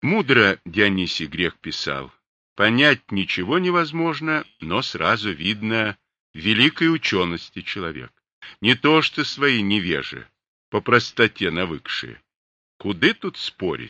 Мудро Дионисий Грек писал: понять ничего невозможно, но сразу видно великой учености человек. Не то что свои невежи, по простоте навыкшие. Куды тут спорить?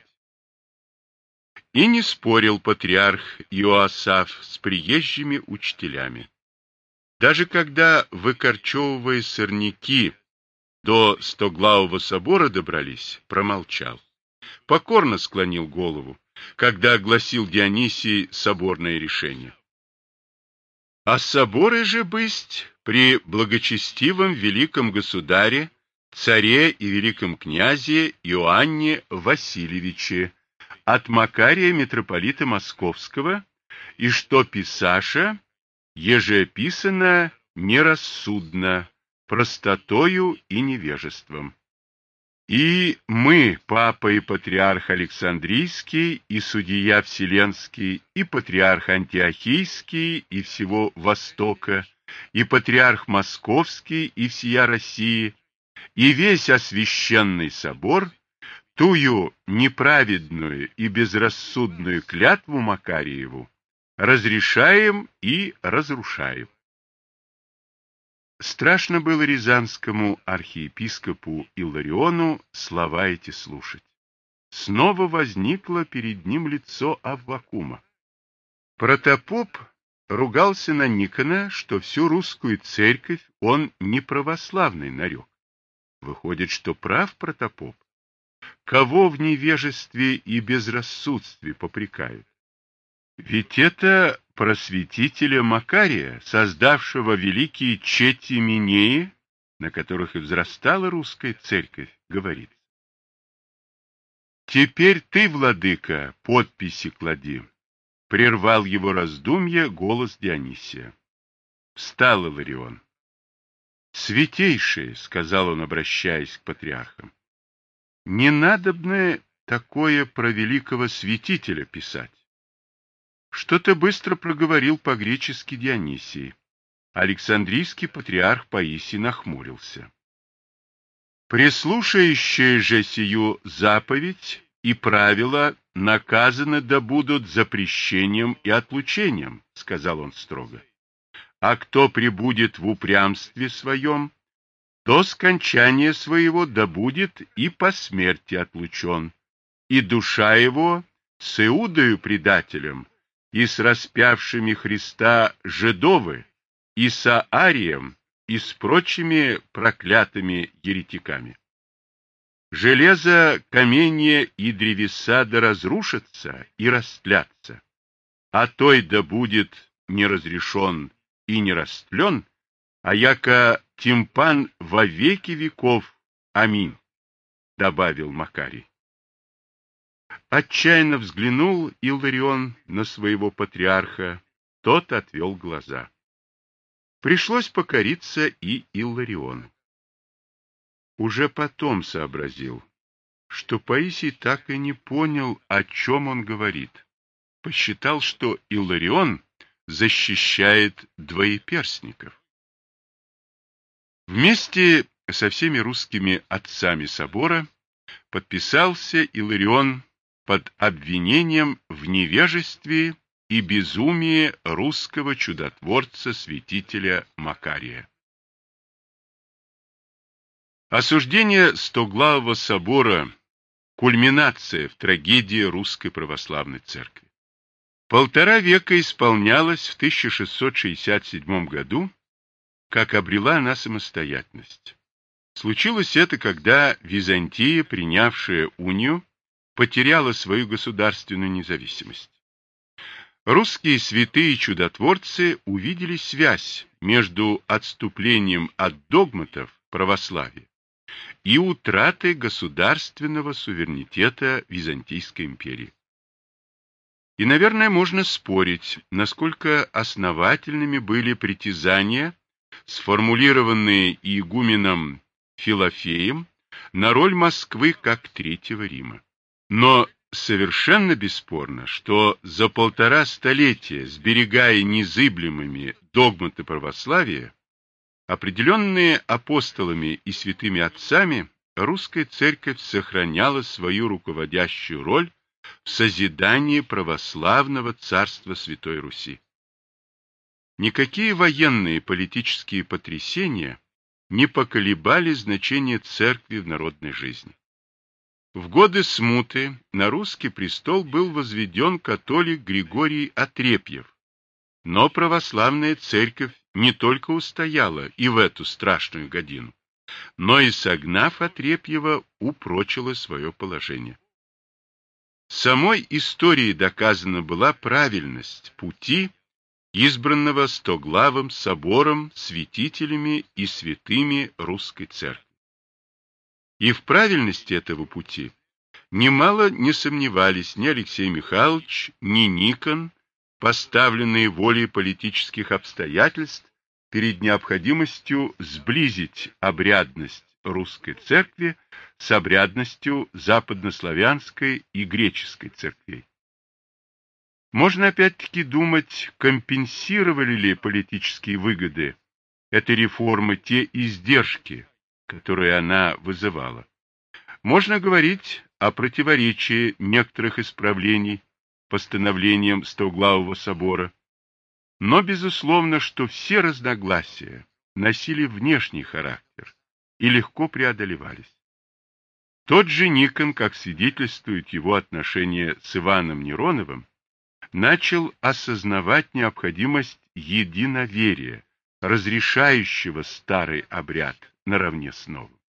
И не спорил патриарх Иоасаф с приезжими учителями. Даже когда, выкорчевывая сорняки, до Стоглавого собора добрались, промолчал. Покорно склонил голову, когда огласил Дионисий соборное решение. А соборы же бысть при благочестивом великом государе, царе и великом князе Иоанне Васильевиче от Макария митрополита Московского, и что писаша, еже писано нерассудно, простотою и невежеством. И мы, папа и патриарх Александрийский, и судья Вселенский, и патриарх Антиохийский, и всего Востока, и патриарх Московский, и всея России, и весь освященный собор, тую неправедную и безрассудную клятву Макариеву разрешаем и разрушаем. Страшно было рязанскому архиепископу Иллариону слова эти слушать. Снова возникло перед ним лицо Аввакума. Протопоп ругался на Никона, что всю русскую церковь он неправославный нарек. Выходит, что прав протопоп. Кого в невежестве и безрассудстве попрекают? Ведь это просветителя Макария, создавшего великие чети Минеи, на которых и взрастала русская церковь, говорит. Теперь ты, владыка, подписи клади. Прервал его раздумье голос Дионисия. Встал Илларион. Святейшие, сказал он, обращаясь к патриархам, не надобно такое про великого святителя писать. Что-то быстро проговорил по-гречески Дионисий. Александрийский патриарх Паисий нахмурился. Прислушающие же сию заповедь и правила наказаны да будут запрещением и отлучением, сказал он строго. А кто пребудет в упрямстве своем, до скончания своего да будет и по смерти отлучен, и душа его с Иудою предателем, и с распявшими Христа жидовы, и с Арием, и с прочими проклятыми еретиками. Железо, каменье и древеса да разрушатся и растлятся, а той да будет не разрешен и не растлен, а яко тимпан во веки веков. Аминь, добавил Макарий. Отчаянно взглянул Илларион на своего патриарха, тот отвел глаза. Пришлось покориться и Иллариону. Уже потом сообразил, что Паисий так и не понял, о чем он говорит. Посчитал, что Илларион защищает двоеперстников. Вместе со всеми русскими отцами собора подписался Илларион под обвинением в невежестве и безумии русского чудотворца-святителя Макария. Осуждение Стоглавого собора – кульминация в трагедии Русской Православной Церкви. 1,5 века исполнялось в 1667 году, как обрела она самостоятельность. Случилось это, когда Византия, принявшая унию, потеряла свою государственную независимость. Русские святые и чудотворцы увидели связь между отступлением от догматов православия и утратой государственного суверенитета Византийской империи. И, наверное, можно спорить, насколько основательными были притязания, сформулированные игуменом Филофеем, на роль Москвы как Третьего Рима. Но совершенно бесспорно, что за 1,5 столетия, сберегая незыблемыми догматы православия, определенные апостолами и святыми отцами, русская церковь сохраняла свою руководящую роль в созидании православного царства Святой Руси. Никакие военные и политические потрясения не поколебали значение церкви в народной жизни. В годы смуты на русский престол был возведен католик Григорий Отрепьев, но православная церковь не только устояла и в эту страшную годину, но и, согнав Отрепьева, упрочила свое положение. Самой историей доказана была правильность пути, избранного Стоглавым собором, святителями и святыми русской церкви. И в правильности этого пути немало не сомневались ни Алексей Михайлович, ни Никон, поставленные волей политических обстоятельств перед необходимостью сблизить обрядность русской церкви с обрядностью западнославянской и греческой церквей. Можно опять-таки думать, компенсировали ли политические выгоды этой реформы те издержки, которые она вызывала. Можно говорить о противоречии некоторых исправлений постановлениям Стоуглавого собора, но безусловно, что все разногласия носили внешний характер и легко преодолевались. Тот же Никон, как свидетельствует его отношение с Иваном Нероновым, начал осознавать необходимость единоверия, разрешающего старый обряд наравне с новым.